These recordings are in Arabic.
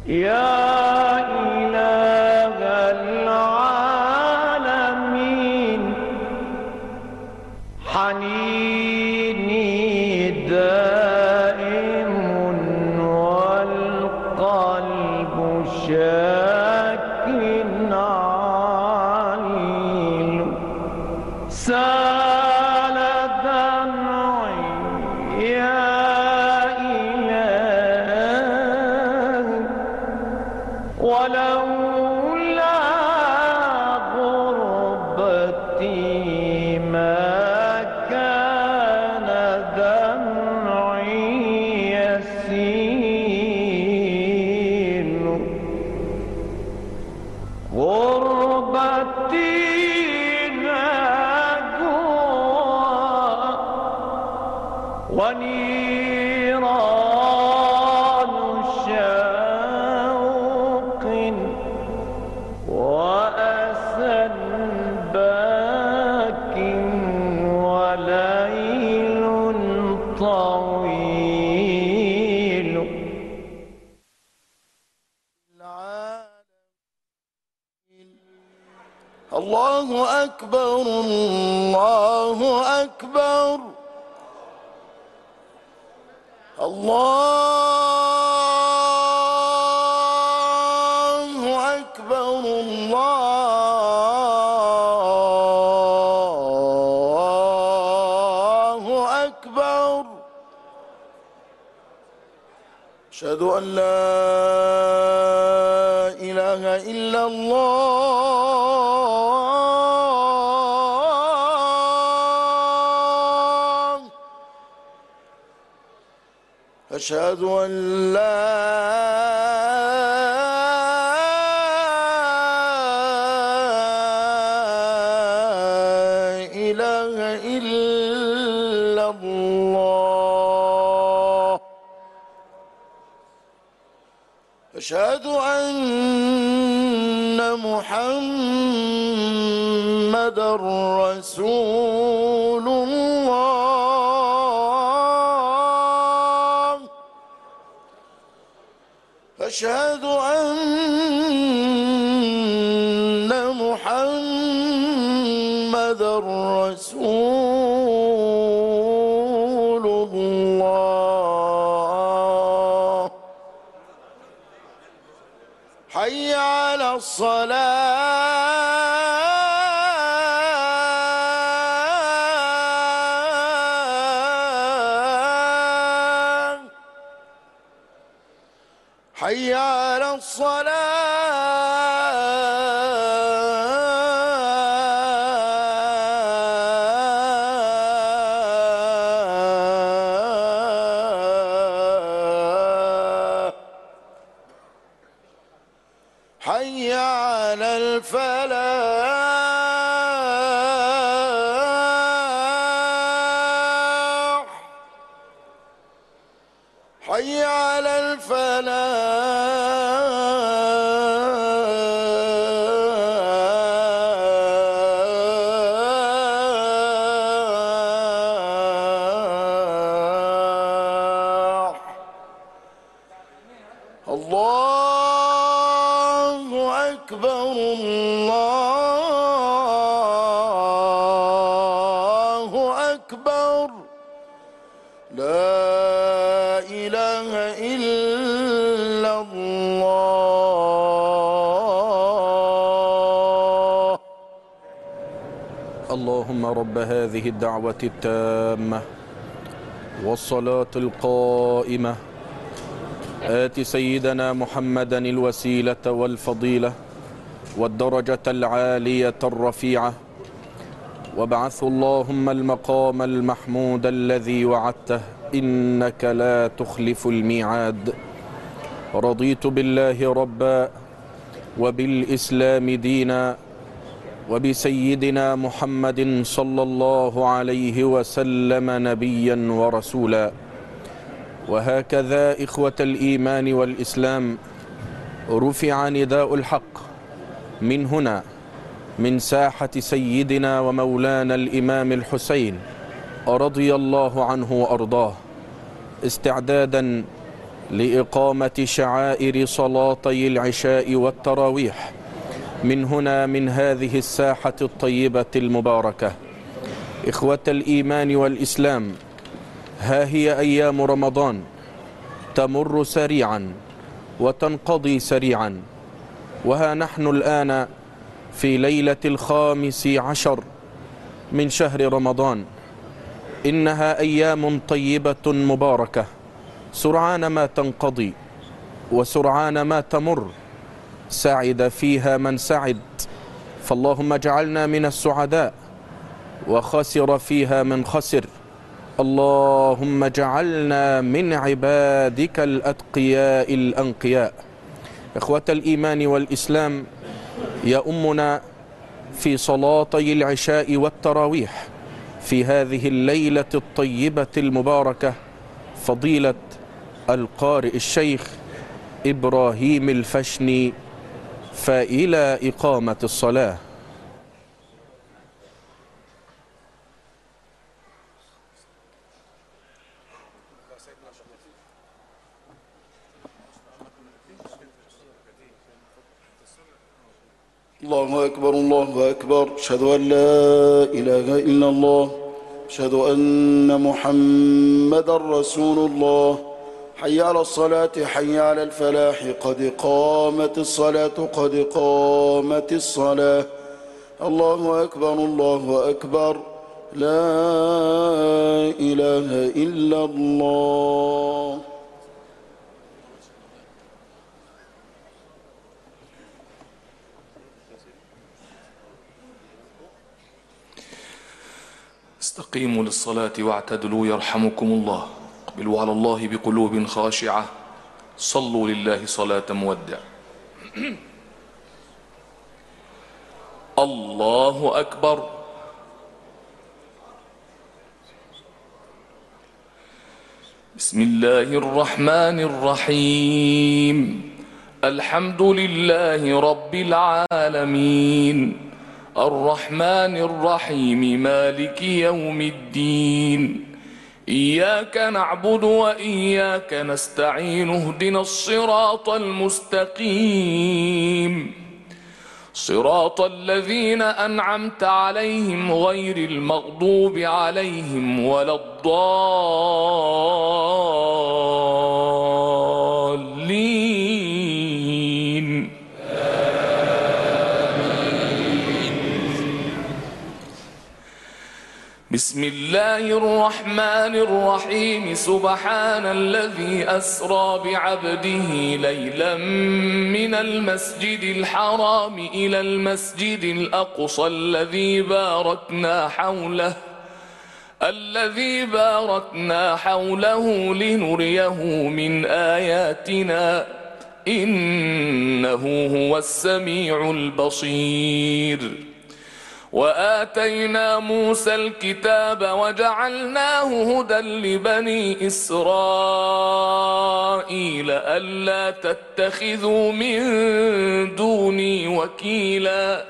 يا إله العالمين حنيني دائم والقلب شاك عليل سال دمعي يا إلهي ولولا غربتي ما كان دمعي يسيل غربتي نجوى ونيران شوق وأسى باك وليل طويل. الله أكبر الله أكبر الله أكبر الله أكبر أشهد أن لا إله إلا الله أشهد أن لا إله إلا الله أشهد أن محمدًا رسول الله أشهد أن محمدًا رسول الله حي على الصلاة حي على الصلاة حي على الفلاح حي على الفلاح الله أكبر الله أكبر لا إله إلا الله. اللهم رب هذه الدعوة التامة والصلاة القائمة آت سيدنا محمدا الوسيلة والفضيلة والدرجة العالية الرفيعة وابعثه اللهم المقام المحمود الذي وعدته إنك لا تخلف الميعاد. رضيت بالله ربا وبالإسلام دينا وبسيدنا محمد صلى الله عليه وسلم نبيا ورسولا. وهكذا إخوة الإيمان والإسلام رفع نداء الحق من هنا من ساحة سيدنا ومولانا الإمام الحسين رضي الله عنه وأرضاه استعدادا لإقامة شعائر صلاتي العشاء والتراويح من هنا، من هذه الساحة الطيبة المباركة. إخوة الإيمان والإسلام، ها هي أيام رمضان تمر سريعا وتنقضي سريعا، وها نحن الآن في ليلة 15 من شهر رمضان. إنها أيام طيبة مباركة، سرعان ما تنقضي وسرعان ما تمر. سعد فيها من سعد، فاللهم اجعلنا من السعداء، وخسر فيها من خسر. اللهم اجعلنا من عبادك الأتقياء الأنقياء. إخوة الإيمان والإسلام، يؤمنا في صلاتي العشاء والتراويح في هذه الليلة الطيبة المباركة فضيلة القارئ الشيخ إبراهيم الفشني، فإلى إقامة الصلاة. الله أكبر الله أكبر، أشهد أن لا إله إلا الله، أشهد أن محمدا رسول الله. حي على الصلاة، حي على الفلاح، قد قامت الصلاة، قد قامت الصلاة. الله أكبر الله أكبر، لا إله إلا الله. استقيموا للصلاة واعتدلوا يرحمكم الله. اقبلوا على الله بقلوب خاشعة. صلوا لله صلاة مودع. الله أكبر. بسم الله الرحمن الرحيم. الحمد لله رب العالمين، الرحمن الرحيم، مالك يوم الدين. إياك نعبد وإياك نستعين، اهدنا الصراط المستقيم، صراط الذين أنعمت عليهم غير المغضوب عليهم ولا الضالين. بسم الله الرحمن الرحيم. سبحان الذي أسرى بعبده ليلا من المسجد الحرام إلى المسجد الأقصى الذي باركنا حوله لنريه من آياتنا، إنه هو السميع البصير. وآتينا موسى الكتاب وجعلناه هدى لبني إسرائيل ألا تتخذوا من دوني وكيلا،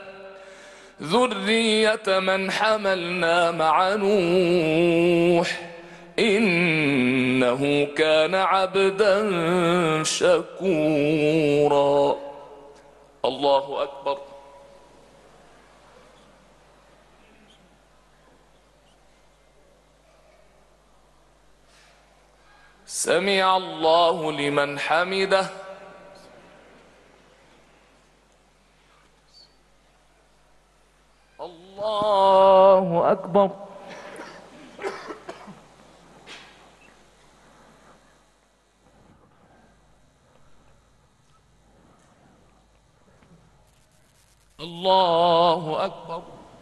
ذرية من حملنا مع نوح، إنه كان عبدا شكورا. الله أكبر. سمع الله لمن حمده. الله أكبر. الله أكبر.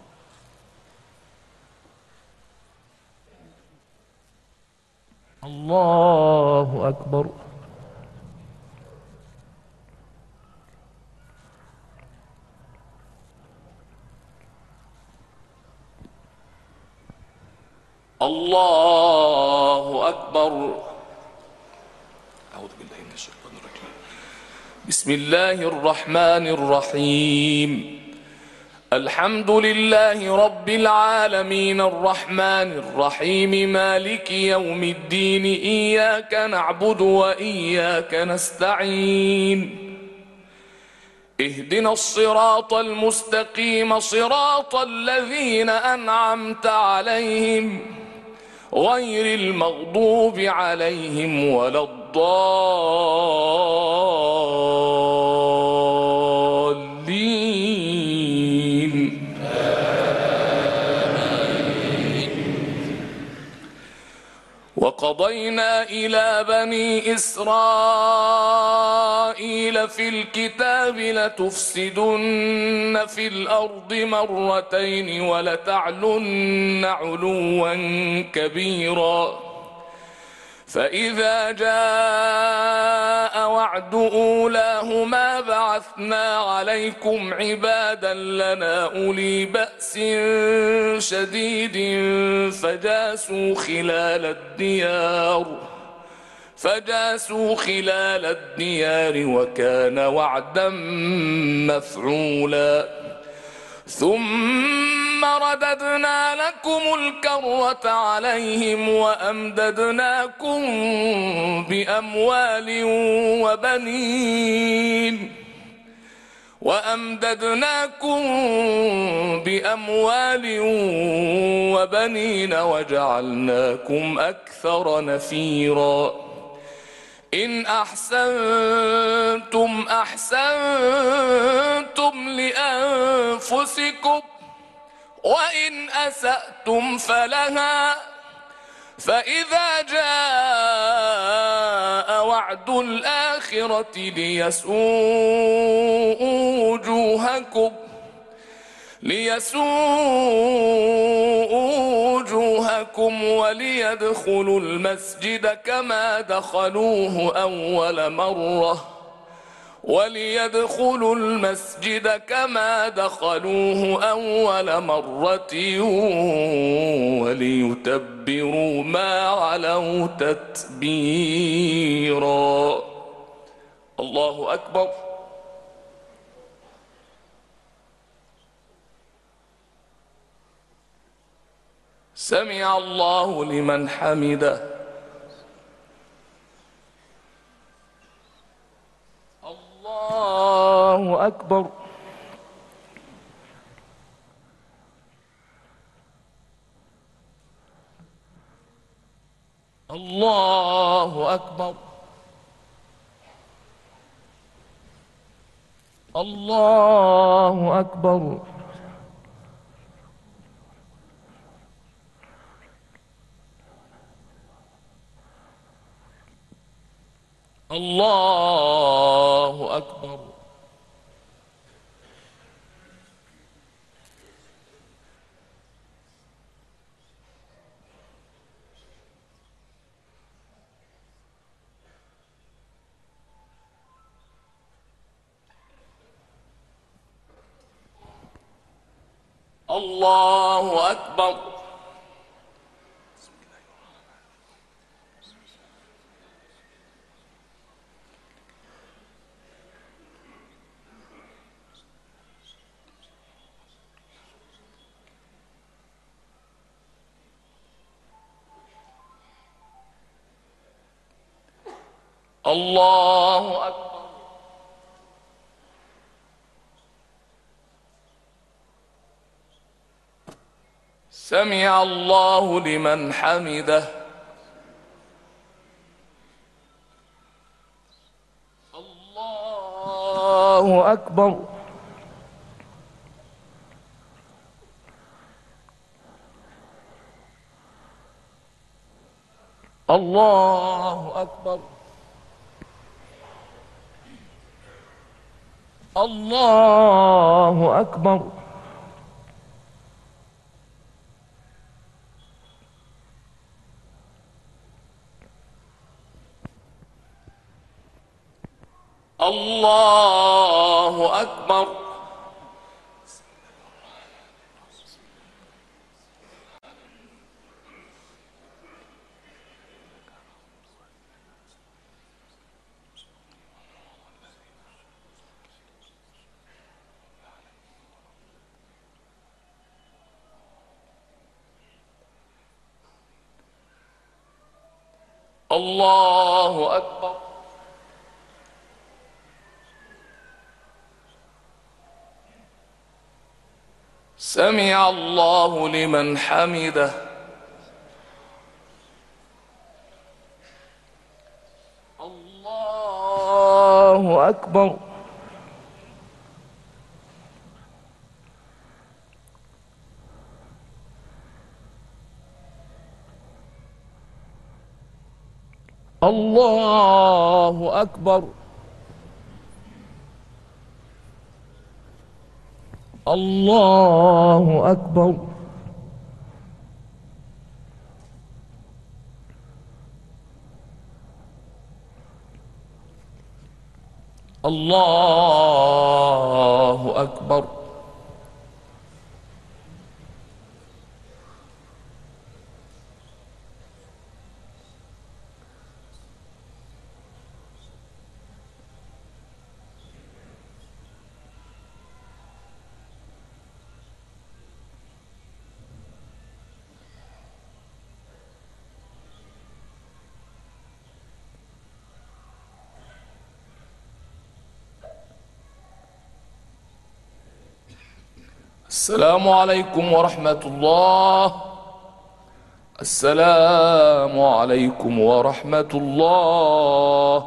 الله أكبر. الله أكبر. أعوذ بالله من الشيطان الرجيم. بسم الله الرحمن الرحيم. الحمد لله رب العالمين الرحمن الرحيم مالك يوم الدين إياك نعبد وإياك نستعين اهدنا الصراط المستقيم صراط الذين أنعمت عليهم غير المغضوب عليهم ولا الضالين. وقضينا إلى بني إسرائيل في الكتاب لتفسدن في الأرض مرتين ولتعلن علوا كبيرا فإذا جاء وعد أولاهما بعثنا عليكم عبادا لنا أولي بأس شديد فجاسوا خلال الديار وكان وعدا مفعولا ثم رددنا لكم الكرة عليهم وأمددناكم بأموال وبنين وجعلناكم أكثر نفيرا إن أحسنتم أحسنتم لأنفسكم وإن أسأتم فلها فإذا جاء وعد الآخرة ليسوءوا وجوهكم وليدخلوا المسجد كما دخلوه أول مرة وليتبروا ما علوا تتبيرا. الله أكبر. سمع الله لمن حمده. الله أكبر. الله أكبر. الله أكبر. الله أكبر. الله أكبر. الله أكبر. سمع الله لمن حمده. الله أكبر. الله أكبر. الله أكبر. الله أكبر. الله أكبر. سمع الله لمن حمده. الله أكبر. الله أكبر. الله أكبر. الله أكبر. السلام عليكم ورحمة الله. السلام عليكم ورحمة الله.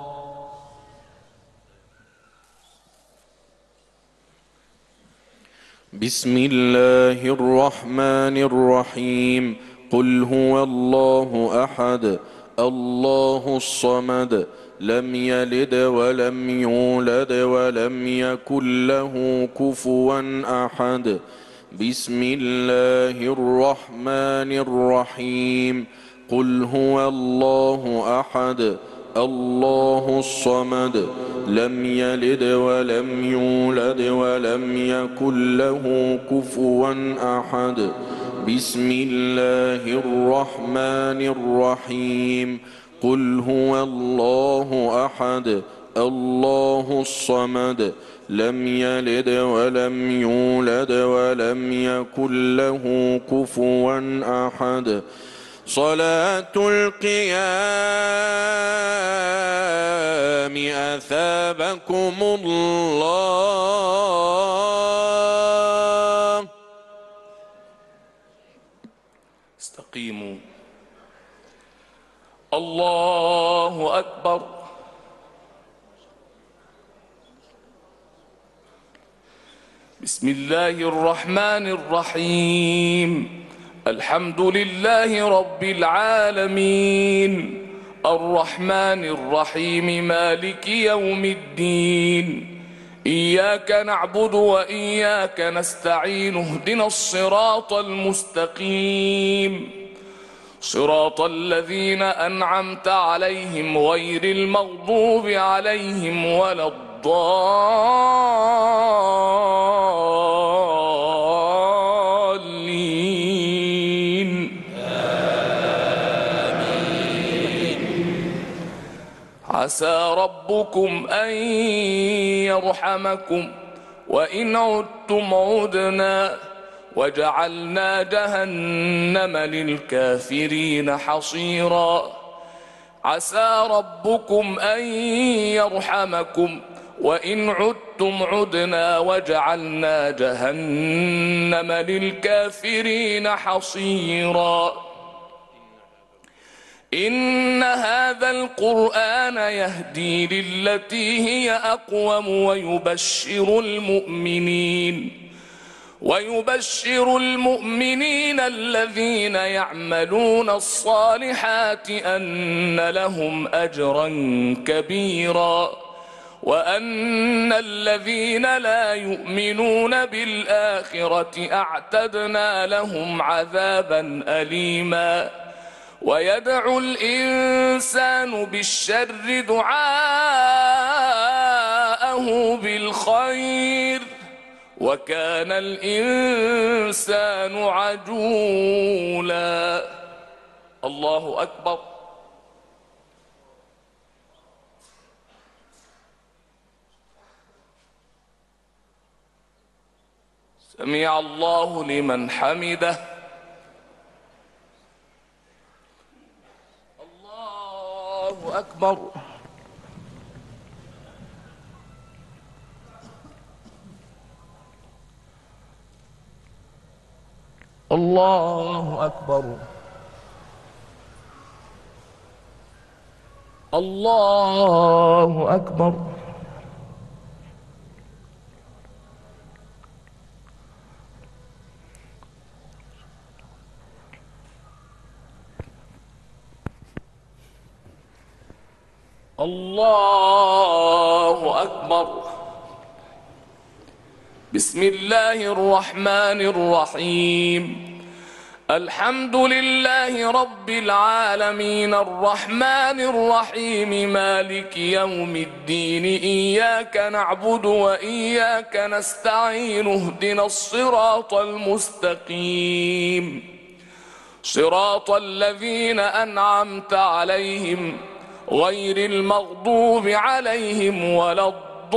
بسم الله الرحمن الرحيم. قل هو الله أحد الله الصمد لم يلد ولم يولد ولم يكن له كفوا أحد. بسم الله الرحمن الرحيم. قل هو الله أحد الله الصمد لم يلد ولم يولد ولم يكن له كفوا أحد. بسم الله الرحمن الرحيم. قل هو الله أحد الله الصمد لم يلد ولم يولد ولم يكن له كفوا أحد. صلاة القيام أثابكم الله. استقيموا. الله أكبر. بسم الله الرحمن الرحيم. الحمد لله رب العالمين الرحمن الرحيم مالك يوم الدين. إياك نعبد وإياك نستعين. اهدنا الصراط المستقيم صراط الذين أنعمت عليهم غير المغضوب عليهم ولا الضالين. عسى ربكم أن يرحمكم وإن عدتم عدنا وجعلنا جهنم للكافرين حصيرا. عسى ربكم أن يرحمكم وإن عدتم عدنا وجعلنا جهنم للكافرين حصيرا. إن هذا القرآن يهدي للتي هي أقوم ويبشر المؤمنين الذين يعملون الصالحات أن لهم أجرا كبيرا وأن الذين لا يؤمنون بالآخرة أعتدنا لهم عذابا أليما. ويدعو الإنسان بالشر دعاءه بالخير وكان الإنسان عجولا. الله أكبر. سمع الله لمن حمده. الله أكبر. الله أكبر. الله أكبر. الله أكبر. بسم الله الرحمن الرحيم. الحمد لله رب العالمين الرحمن الرحيم مالك يوم الدين إياك نعبد وإياك نستعين اهدنا الصراط المستقيم صراط الذين أنعمت عليهم غير المغضوب عليهم ولا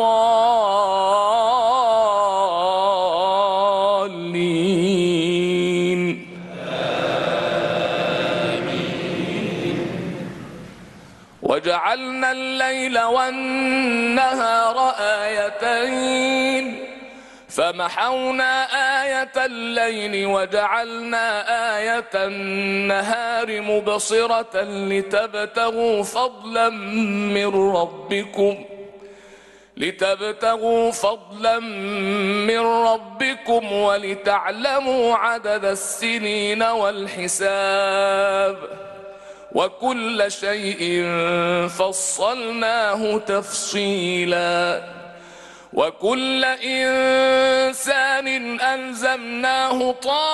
الضالين. وجعلنا الليل والنهار آيتين فمحونا آية الليل وجعلنا آية النهار مبصرة لتبتغوا فضلا من ربكم ولتعلموا عدد السنين والحساب وكل شيء فصلناه تفصيلا وكل إنسان ألزمناه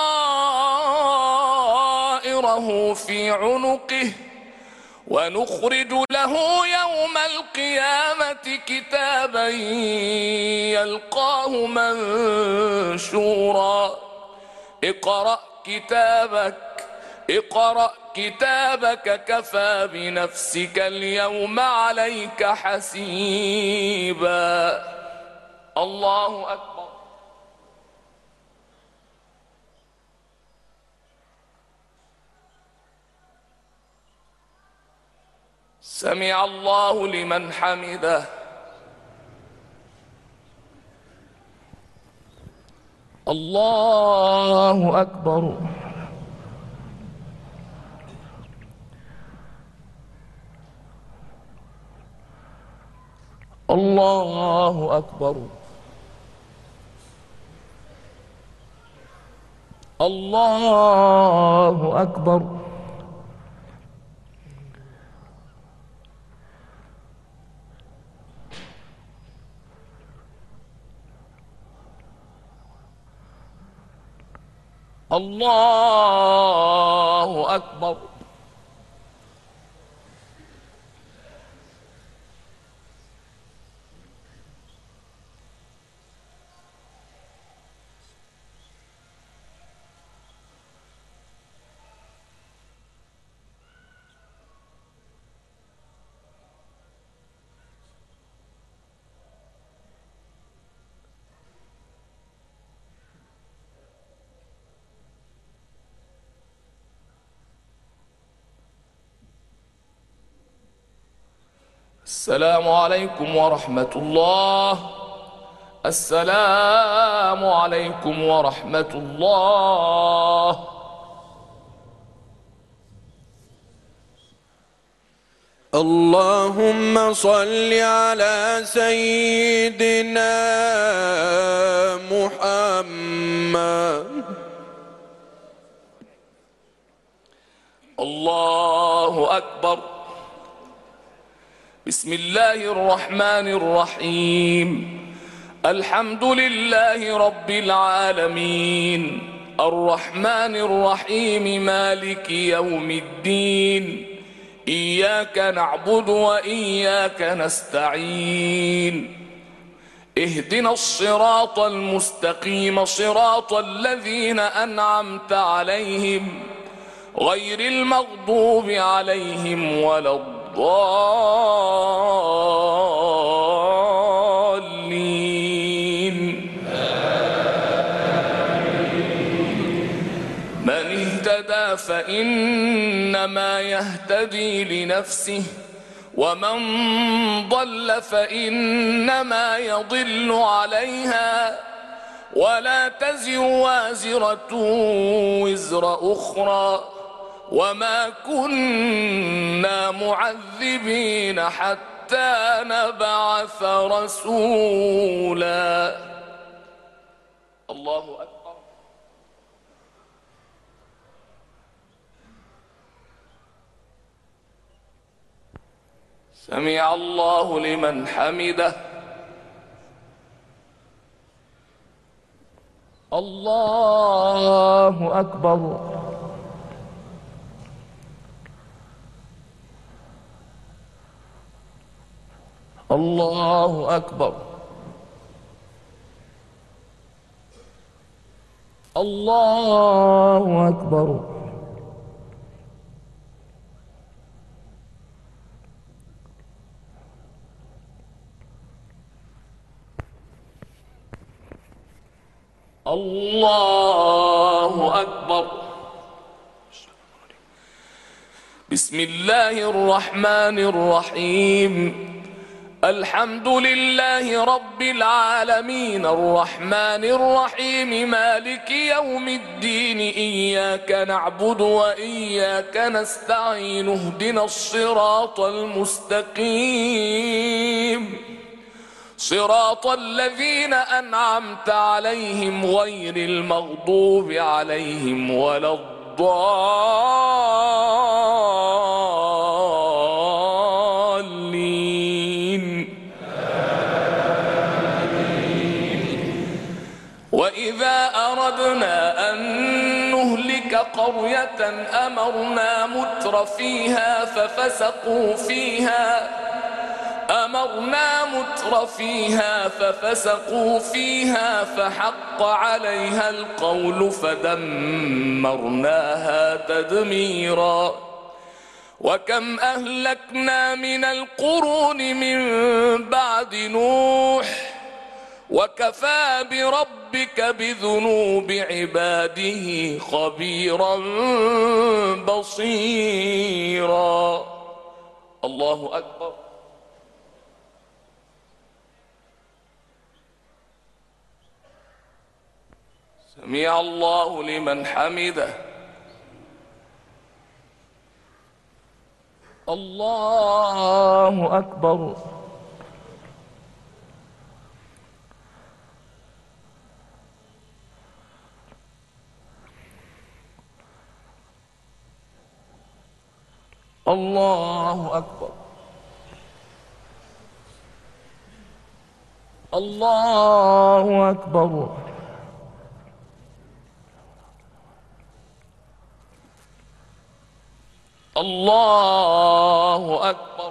طائره في عنقه ونخرج له يوم القيامة كتابا يلقاه منشورا اقرأ كتابك كفى بنفسك اليوم عليك حسيبا. الله أكبر. سمع الله لمن حمده. الله أكبر. الله أكبر. الله أكبر. الله أكبر. السلام عليكم ورحمة الله. السلام عليكم ورحمة الله. اللهم صل على سيدنا محمد. الله أكبر. بسم الله الرحمن الرحيم. الحمد لله رب العالمين الرحمن الرحيم مالك يوم الدين إياك نعبد وإياك نستعين اهدنا الصراط المستقيم صراط الذين أنعمت عليهم غير المغضوب عليهم ولا الضالين. من اهتدى فإنما يهتدي لنفسه ومن ضل فإنما يضل عليها ولا تزر وازرة وزر أخرى وما كنا معذبين حتى نبعث رسولا. الله أكبر. سمع الله لمن حمده. الله أكبر. الله أكبر. الله أكبر. الله أكبر. بسم الله الرحمن الرحيم. الحمد لله رب العالمين الرحمن الرحيم مالك يوم الدين إياك نعبد وإياك نستعين اهدنا الصراط المستقيم صراط الذين أنعمت عليهم غير المغضوب عليهم ولا الضالين. وإذا أردنا أن نهلك قرية أمرنا متر فيها ففسقوا فيها فحق عليها القول فدمرناها تدميرا. وكم أهلكنا من القرون من بعد نوح وكفى بربك بذنوب عباده خبيرا بصيرا. الله أكبر. سمع الله لمن حمده. الله أكبر. الله أكبر. الله أكبر. الله أكبر.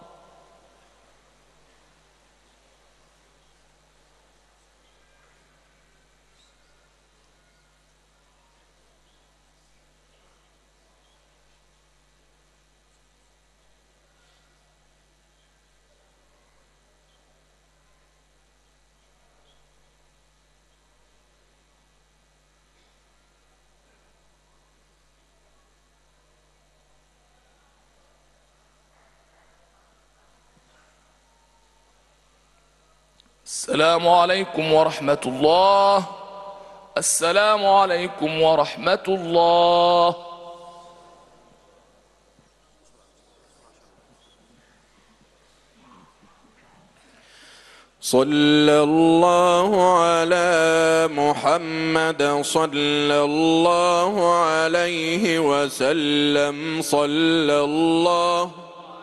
السلام عليكم ورحمة الله. السلام عليكم ورحمة الله. صلى الله على محمد صلى الله عليه وسلم. صلى الله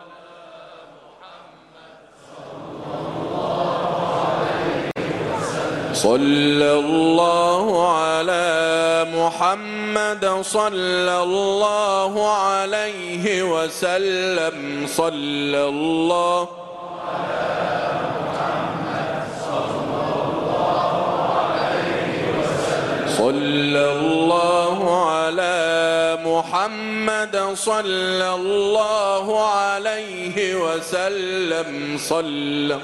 صلى الله على محمد صلى الله عليه وسلم. صلى الله صلى الله على محمد صلى الله عليه وسلم. صلى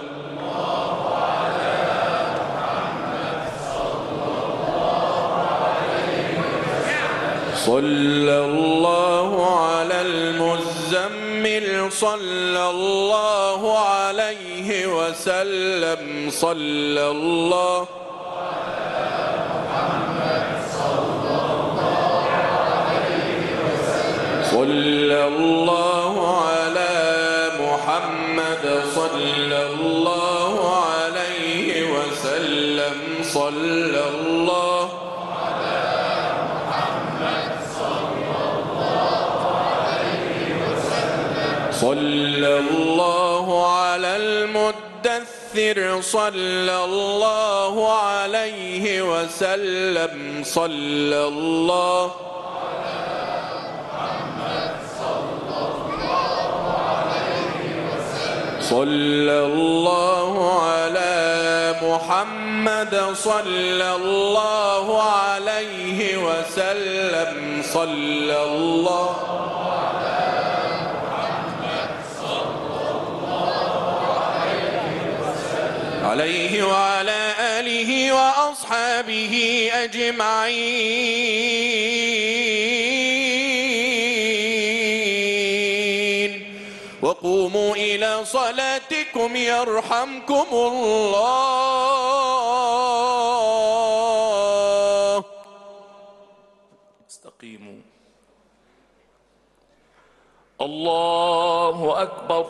صلى الله على المزمل كمل صلى الله عليه وسلم صلى الله صلى الله على محمد صلى الله عليه وسلم صلى الله صلى الله على المدثر صلى الله عليه وسلم صلى الله صلى الله على محمد صلى الله عليه وسلم صلى الله عليه وعلى آله وأصحابه أجمعين وقوموا إلى صلاتكم يرحمكم الله. استقيموا. الله أكبر.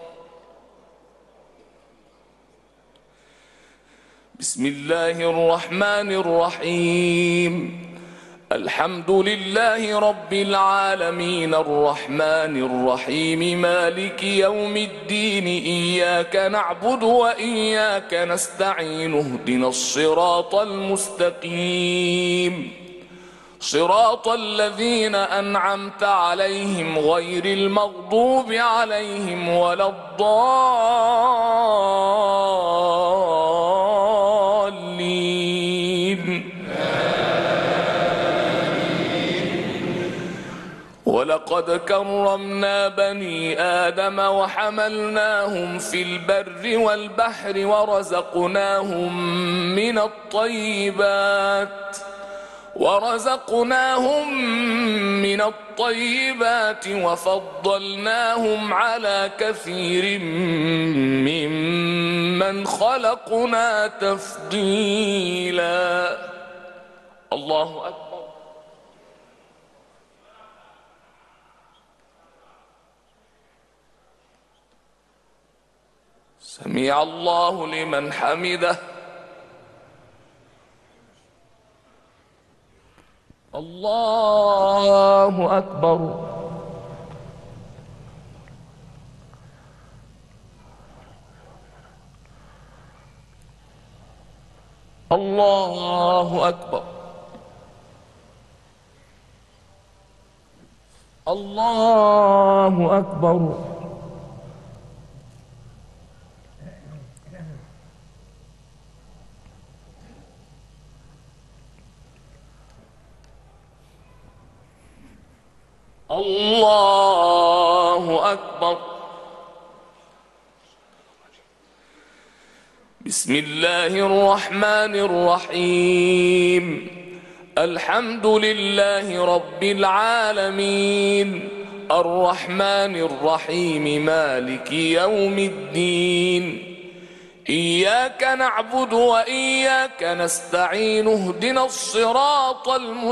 بسم الله الرحمن الرحيم. الحمد لله رب العالمين الرحمن الرحيم مالك يوم الدين إياك نعبد وإياك نستعين اهدنا الصراط المستقيم صراط الذين أنعمت عليهم غير المغضوب عليهم ولا الضالين. ولقد كرمنا بني آدم وحملناهم في البر والبحر ورزقناهم من الطيبات وفضلناهم على كثير ممن خلقنا تفضيلا. الله أكبر. سمع الله لمن حمده. الله أكبر. الله أكبر. الله أكبر. الله أكبر. بسم الله الرحمن الرحيم. الحمد لله رب العالمين الرحمن الرحيم مالك يوم الدين إياك نعبد وإياك نستعين اهدنا الصراط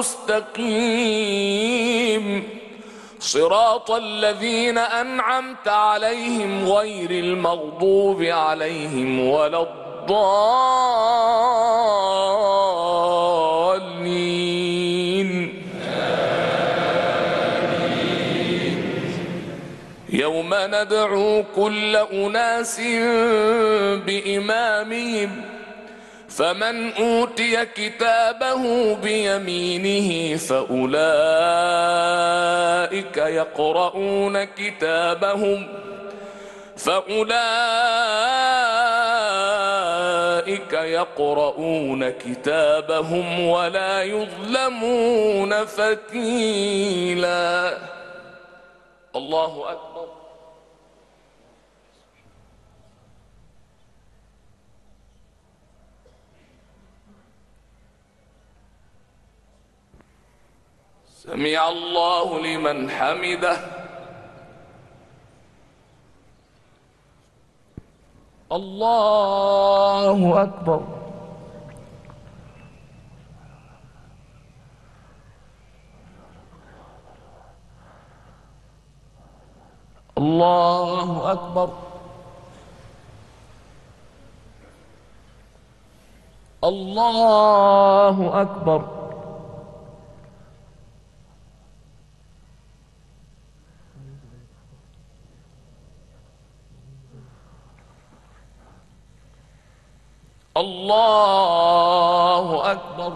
المستقيم صراط الذين أنعمت عليهم غير المغضوب عليهم ولا الضالين. يوم ندعو كل أناس بإمامهم فمن أوتي كتابه بيمينه فأولئك يقرؤون كتابهم ولا يظلمون فتيلا. الله أكبر. سمع الله لمن حمده. الله أكبر. الله أكبر. الله أكبر. الله أكبر.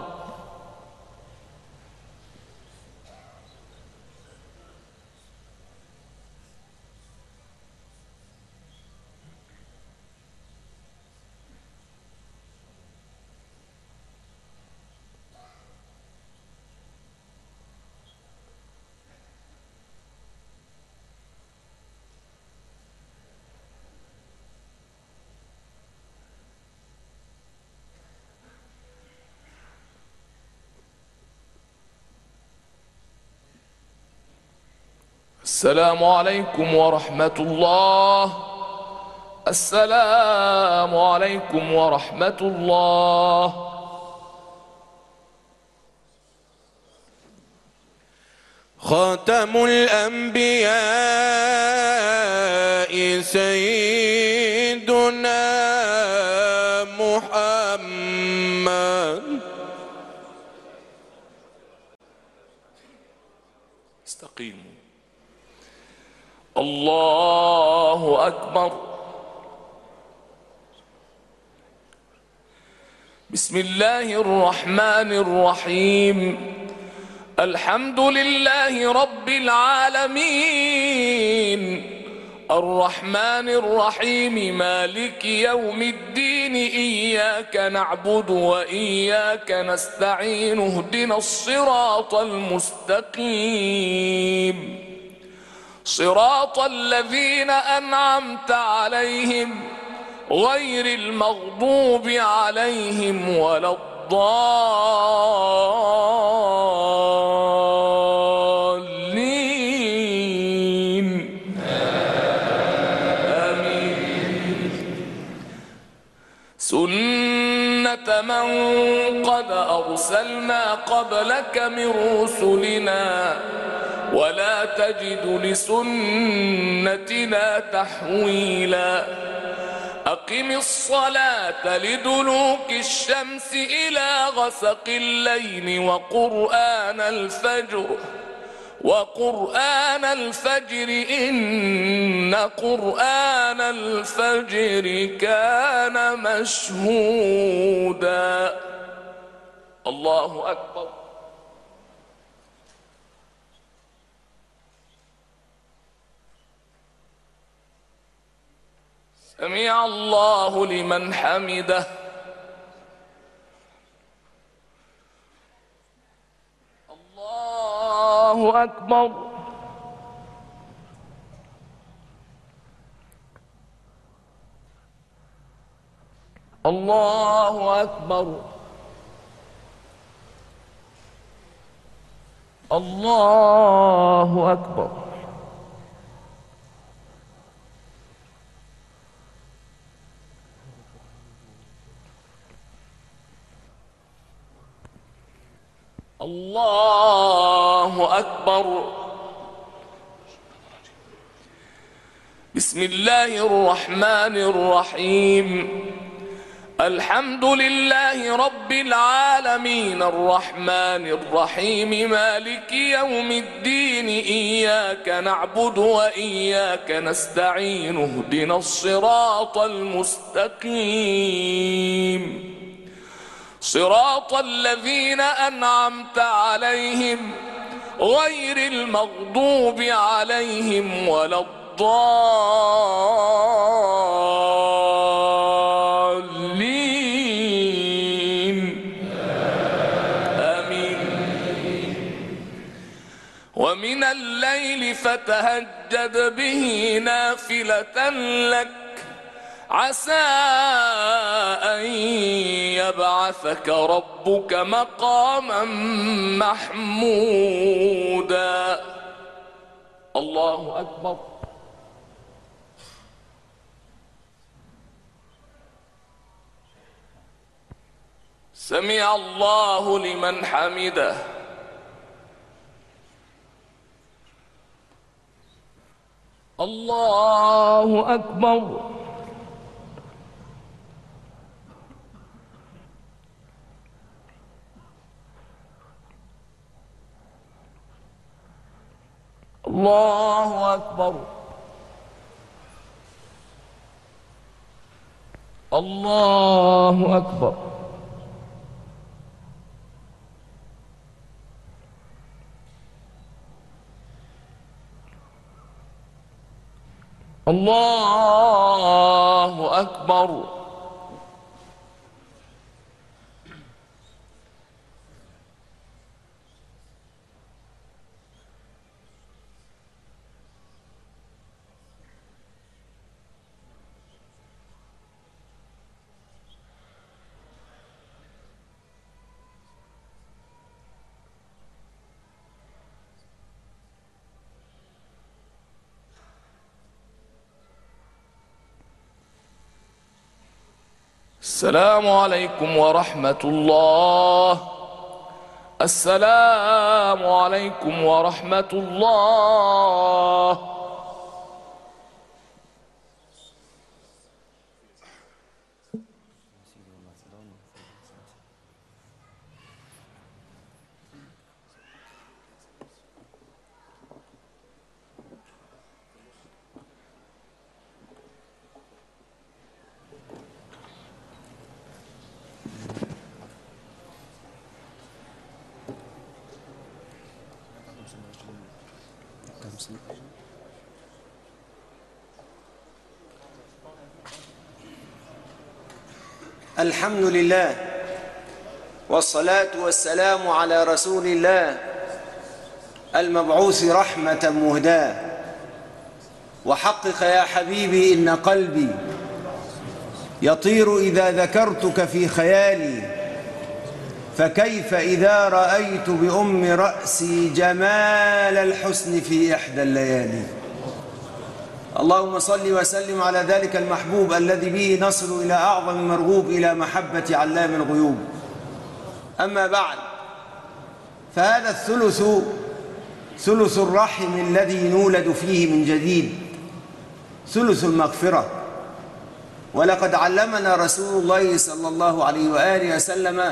السلام عليكم ورحمة الله. السلام عليكم ورحمة الله. خاتم الأنبياء سيدنا محمد. استقيموا. الله أكبر. بسم الله الرحمن الرحيم. الحمد لله رب العالمين الرحمن الرحيم مالك يوم الدين إياك نعبد وإياك نستعين اهدنا الصراط المستقيم صراط الذين أنعمت عليهم غير المغضوب عليهم ولا الضالين. آمين. سنة من قد أرسلنا قبلك من رسلنا ولا تجد لسنتنا تحويلا. أقم الصلاة لدلوك الشمس إلى غسق الليل وقرآن الفجر إن قرآن الفجر كان مشهودا. الله أكبر. سمع الله لمن حمده. الله أكبر. الله أكبر. الله أكبر. الله أكبر. بسم الله الرحمن الرحيم. الحمد لله رب العالمين الرحمن الرحيم مالك يوم الدين إياك نعبد وإياك نستعين اهدنا الصراط المستقيم صراط الذين أنعمت عليهم غير المغضوب عليهم ولا الضالين. آمين. ومن الليل فتهجد به نافلة لك عسى أن يبعثك ربك مقاما محمودا. الله أكبر. سمع الله لمن حمده. الله أكبر. الله أكبر. الله أكبر. الله أكبر. السلام عليكم ورحمة الله. السلام عليكم ورحمة الله. الحمد لله والصلاة والسلام على رسول الله المبعوث رحمة مهداة. وحقق يا حبيبي إن قلبي يطير إذا ذكرتك في خيالي، فكيف إذا رأيت بأم رأسي جمال الحسن في إحدى الليالي. اللهم صل وسلم على ذلك المحبوب الذي به نصل إلى أعظم مرغوب، إلى محبة علام الغيوب. أما بعد، فهذا الثلث ثلث الرحم الذي نولد فيه من جديد، ثلث المغفرة. ولقد علمنا رسول الله صلى الله عليه وآله وسلم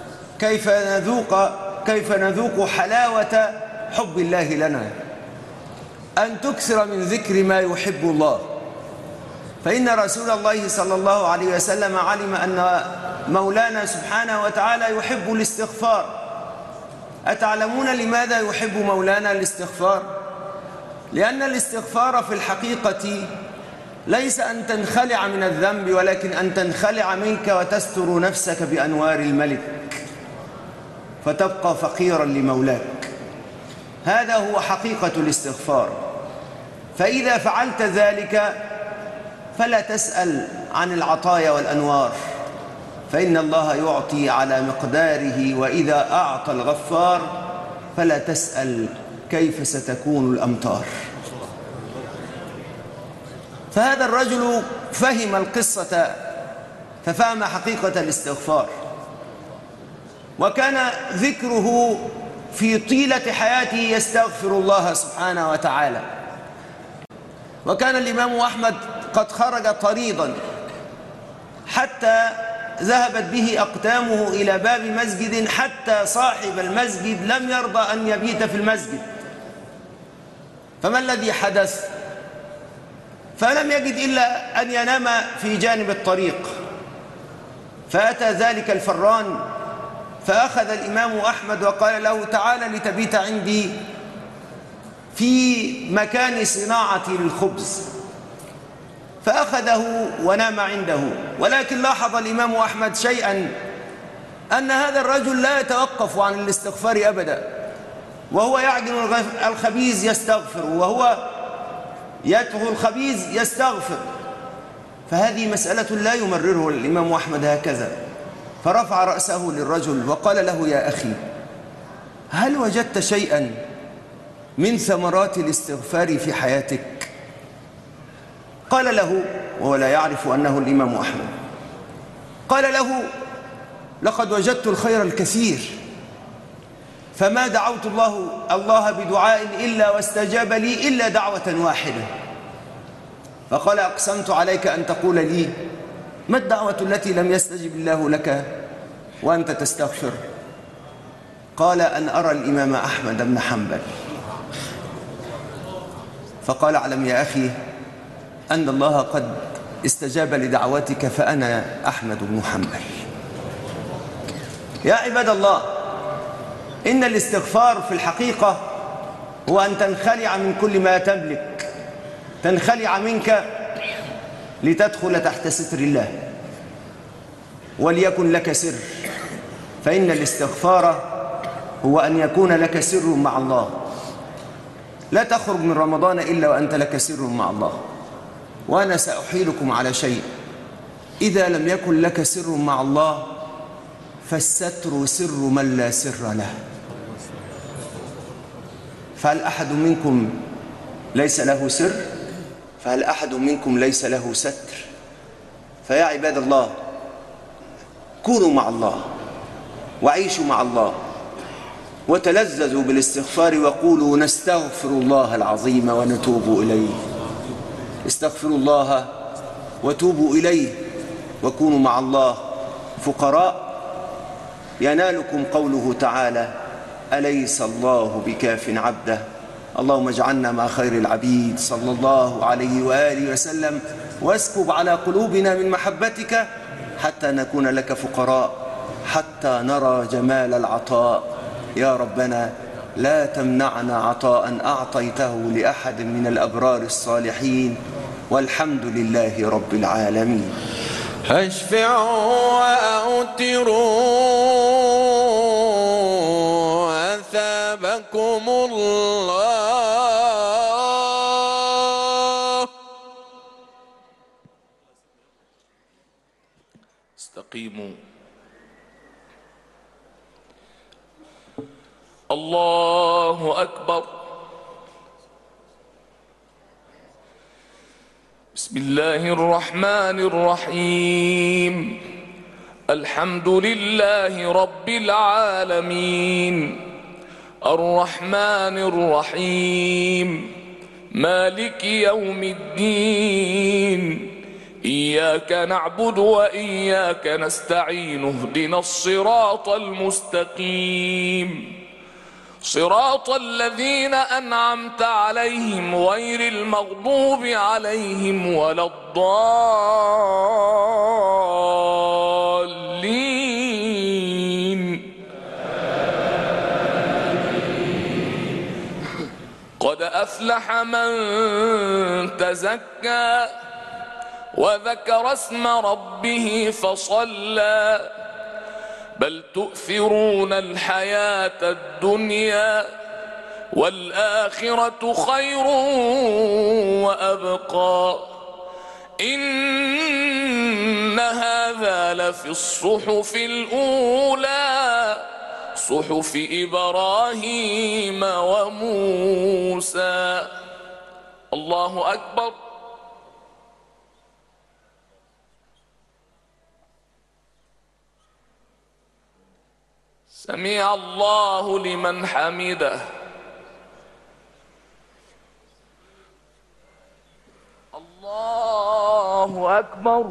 كيف نذوق حلاوة حب الله لنا، أن تكثر من ذكر ما يحب الله. فإن رسول الله صلى الله عليه وسلم علم أن مولانا سبحانه وتعالى يحب الاستغفار. أتعلمون لماذا يحب مولانا الاستغفار؟ لأن الاستغفار في الحقيقة ليس أن تنخلع من الذنب، ولكن أن تنخلع منك وتستر نفسك بأنوار الملك فتبقى فقيرا لمولاك. هذا هو حقيقة الاستغفار. فإذا فعلت ذلك فلا تسأل عن العطايا والأنوار، فإن الله يعطي على مقداره. وإذا أعطى الغفار فلا تسأل كيف ستكون الأمطار. فهذا الرجل فهم القصة، ففهم حقيقة الاستغفار، وكان ذكره في طيلة حياته يستغفر الله سبحانه وتعالى. وكان الإمام أحمد قد خرج طريضا حتى ذهبت به أقدامه إلى باب مسجد، حتى صاحب المسجد لم يرضى أن يبيت في المسجد. فما الذي حدث؟ فلم يجد إلا أن ينام في جانب الطريق، فأتى ذلك الفران فأخذ الإمام أحمد وقال له: تعال لتبيت عندي في مكان صناعة الخبز. فأخذه ونام عنده. ولكن لاحظ الإمام أحمد شيئا، أن هذا الرجل لا يتوقف عن الاستغفار أبدا، وهو يعجن الخبيز يستغفر، وهو يدعو الخبيز يستغفر. فهذه مسألة لا يمرره الإمام أحمد هكذا. فرفع رأسه للرجل وقال له: يا أخي، هل وجدت شيئا من ثمرات الاستغفار في حياتك؟ قال له، وهو لا يعرف أنه الإمام أحمد، قال له: لقد وجدت الخير الكثير، فما دعوت الله بدعاء إلا واستجاب لي إلا دعوة واحدة. فقال أقسمت عليك أن تقول لي ما الدعوة التي لم يستجب الله لك وأنت تستغفر؟ قال أن أرى الإمام أحمد بن حنبل. فقال اعلم يا أخي أن الله قد استجاب لدعوتك فأنا أحمد بن حنبل. يا عباد الله، إن الاستغفار في الحقيقة هو أن تنخلع من كل ما تملك، تنخلع منك لتدخل تحت ستر الله، وليكن لك سر. فإن الاستغفار هو أن يكون لك سر مع الله. لا تخرج من رمضان إلا وأنت لك سر مع الله. وأنا سأحيلكم على شيء: إذا لم يكن لك سر مع الله فالستر سر من لا سر له. فهل أحد منكم ليس له سر؟ فهل أحد منكم ليس له ستر؟ فيا عباد الله، كونوا مع الله وعيشوا مع الله وتلذذوا بالاستغفار وقولوا نستغفر الله العظيم ونتوب إليه. استغفروا الله وتوبوا إليه وكونوا مع الله فقراء ينالكم قوله تعالى: أليس الله بكاف عبده. اللهم اجعلنا مع خير العبيد صلى الله عليه وآله وسلم، واسكب على قلوبنا من محبتك حتى نكون لك فقراء، حتى نرى جمال العطاء. يا ربنا لا تمنعنا عطاء أعطيته لأحد من الأبرار الصالحين، والحمد لله رب العالمين. أشفعوا وأوتروا أثابكم الله. استقيموا. الله أكبر. بسم الله الرحمن الرحيم. الحمد لله رب العالمين، الرحمن الرحيم، مالك يوم الدين، إياك نعبد وإياك نستعين، اهدنا الصراط المستقيم، صراط الذين أنعمت عليهم غير المغضوب عليهم ولا الضالين. قد أفلح من تزكى وذكر اسم ربه فصلى، بل تؤثرون الحياة الدنيا والآخرة خير وأبقى، إن هذا لفي الصحف الأولى، صحف إبراهيم وموسى. الله أكبر. سمع الله لمن حمده. الله أكبر.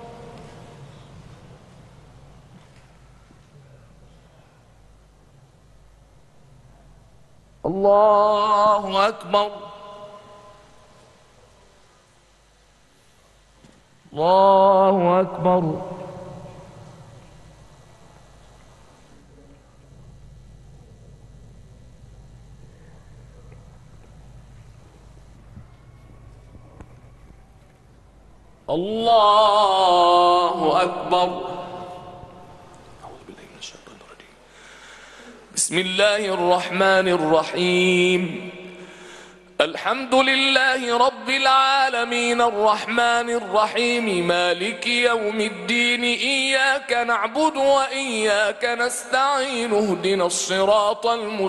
الله أكبر. الله أكبر. الله أكبر. أعوذ بالله من الشيطان الرجيم. بسم الله الرحمن الرحيم. الحمد لله رب العالمين، الرحمن الرحيم، مالك يوم الدين، إياك نعبد وإياك نستعين، اهدنا الصراط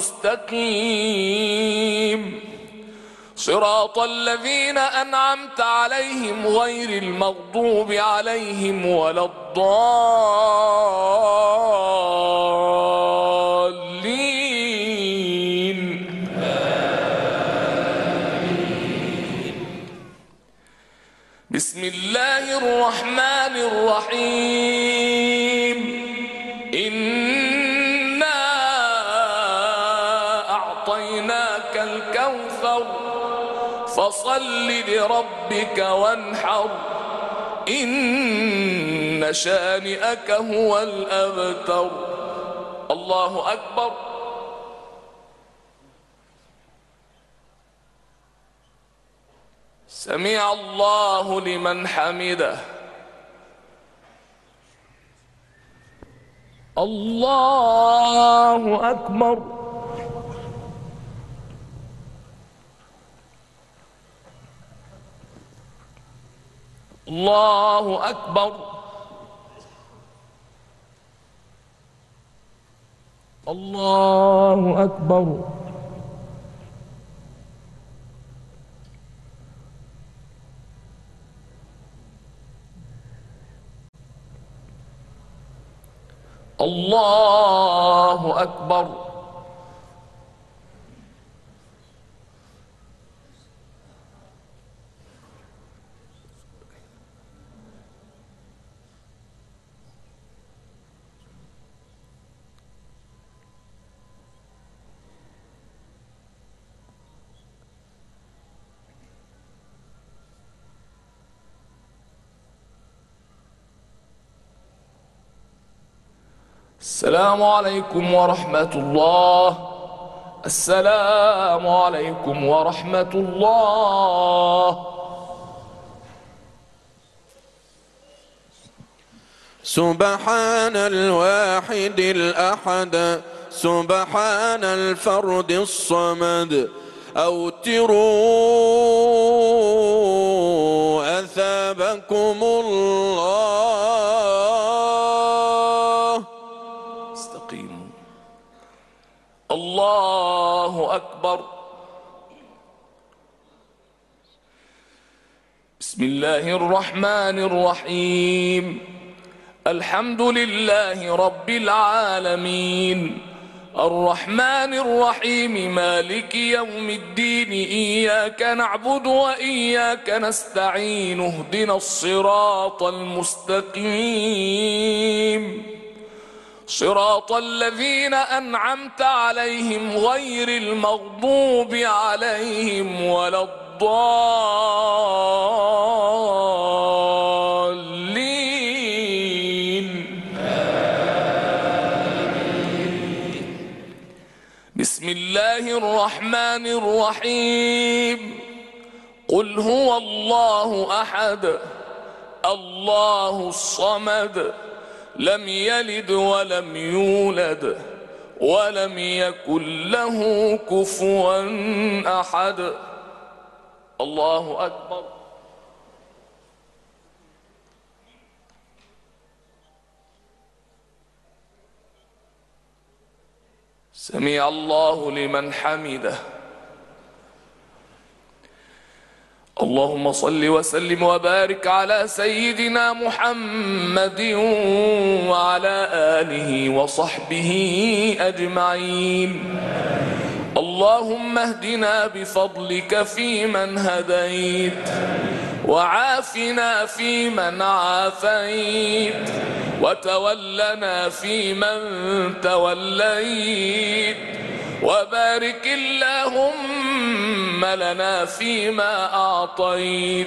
المستقيم، صراط الذين أنعمت عليهم غير المغضوب عليهم ولا الضالين. بسم الله الرحمن الرحيم إنا أعطيناك الكوثر فصل لربك وانحر إن شانئك هو الأبتر. الله أكبر. سمع الله لمن حمده. الله أكبر. الله أكبر. الله أكبر. الله أكبر. السلام عليكم ورحمة الله. السلام عليكم ورحمة الله. سبحان الواحد الأحد سبحان الفرد الصمد أوتروا أثابكم الله. استقيموا. الله أكبر. بسم الله الرحمن الرحيم. الحمد لله رب العالمين الرحمن الرحيم مالك يوم الدين إياك نعبد وإياك نستعين اهدنا الصراط المستقيم صراط الذين أنعمت عليهم غير المغضوب عليهم ولا الضالين. بسم الله الرحمن الرحيم. قل هو الله أحد الله الصمد لم يلد ولم يولد ولم يكن له كفوا أحد. الله أكبر. سمع الله لمن حمده. اللهم صل وسلم وبارك على سيدنا محمد وعلى آله وصحبه أجمعين. اللهم اهدنا بفضلك فيمن هديت وعافنا فيمن عافيت وتولنا فيمن توليت وبارك اللهم لنا فيما أعطيت.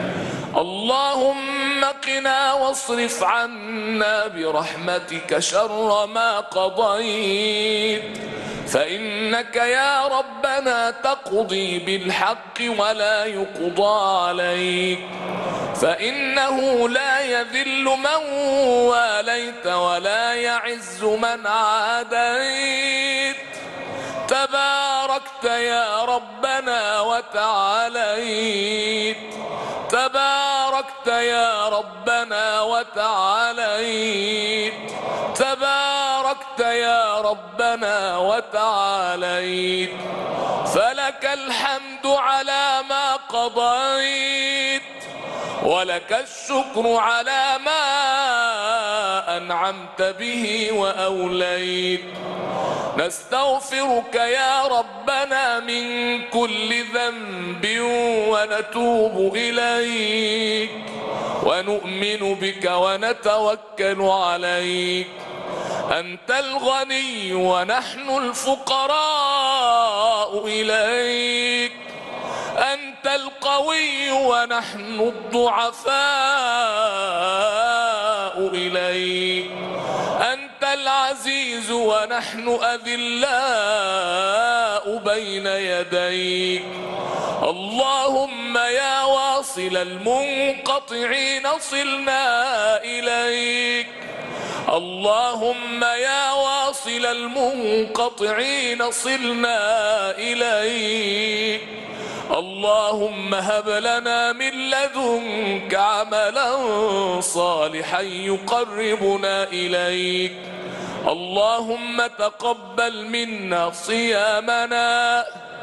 اللهم قنا واصرف عنا برحمتك شر ما قضيت فإنك يا ربنا تقضي بالحق ولا يقضى عليك فإنه لا يذل من واليت ولا يعز من عاديت. تباركت يا ربنا وتعاليت. تباركت يا ربنا وتعاليت. تباركت يا ربنا وتعاليت. فلك الحمد على ما قضيت ولك الشكر على ما أنعمت به وأوليت. نستغفرك يا ربنا من كل ذنب ونتوب إليك ونؤمن بك ونتوكل عليك. أنت الغني ونحن الفقراء إليك. أنت القوي ونحن الضعفاء إليك. أنت العزيز ونحن أذلاء بين يديك. اللهم يا واصل المنقطعين صلنا إليك. اللهم يا واصل المنقطعين صلنا إليك. اللهم هب لنا من لدنك عملا صالحا يقربنا إليك. اللهم تقبل منا صيامنا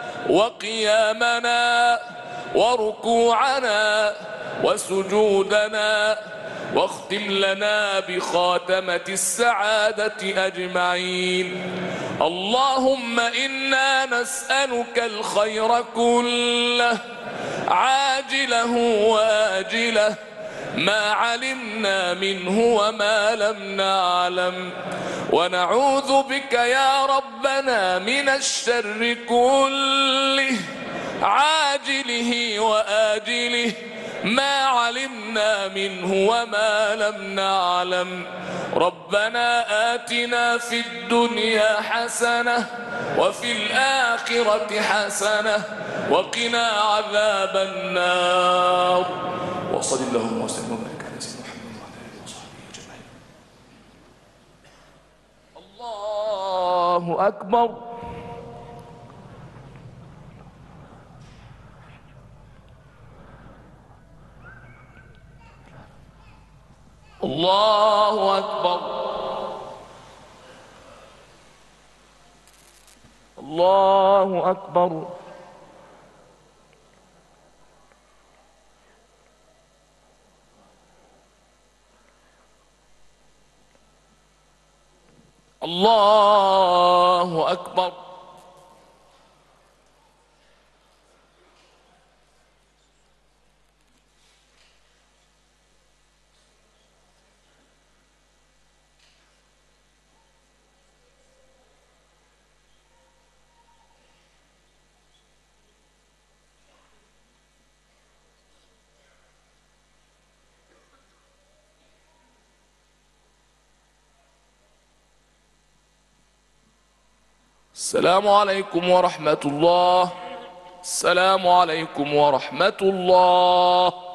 وقيامنا وركوعنا وسجودنا، واختم لنا بخاتمة السعادة أجمعين. اللهم إنا نسألك الخير كله عاجله وآجله ما علمنا منه وما لم نعلم، ونعوذ بك يا ربنا من الشر كله عاجله وآجله ما علمنا منه وما لم نعلم. ربنا آتنا في الدنيا حسنة وفي الآخرة حسنة وقنا عذاب النار. وصل اللهم وسلم وبارك على سيدنا محمد وعلى اله وصحبه اجمعين. الله أكبر. الله أكبر. الله أكبر. الله أكبر. السلام عليكم ورحمة الله. السلام عليكم ورحمة الله.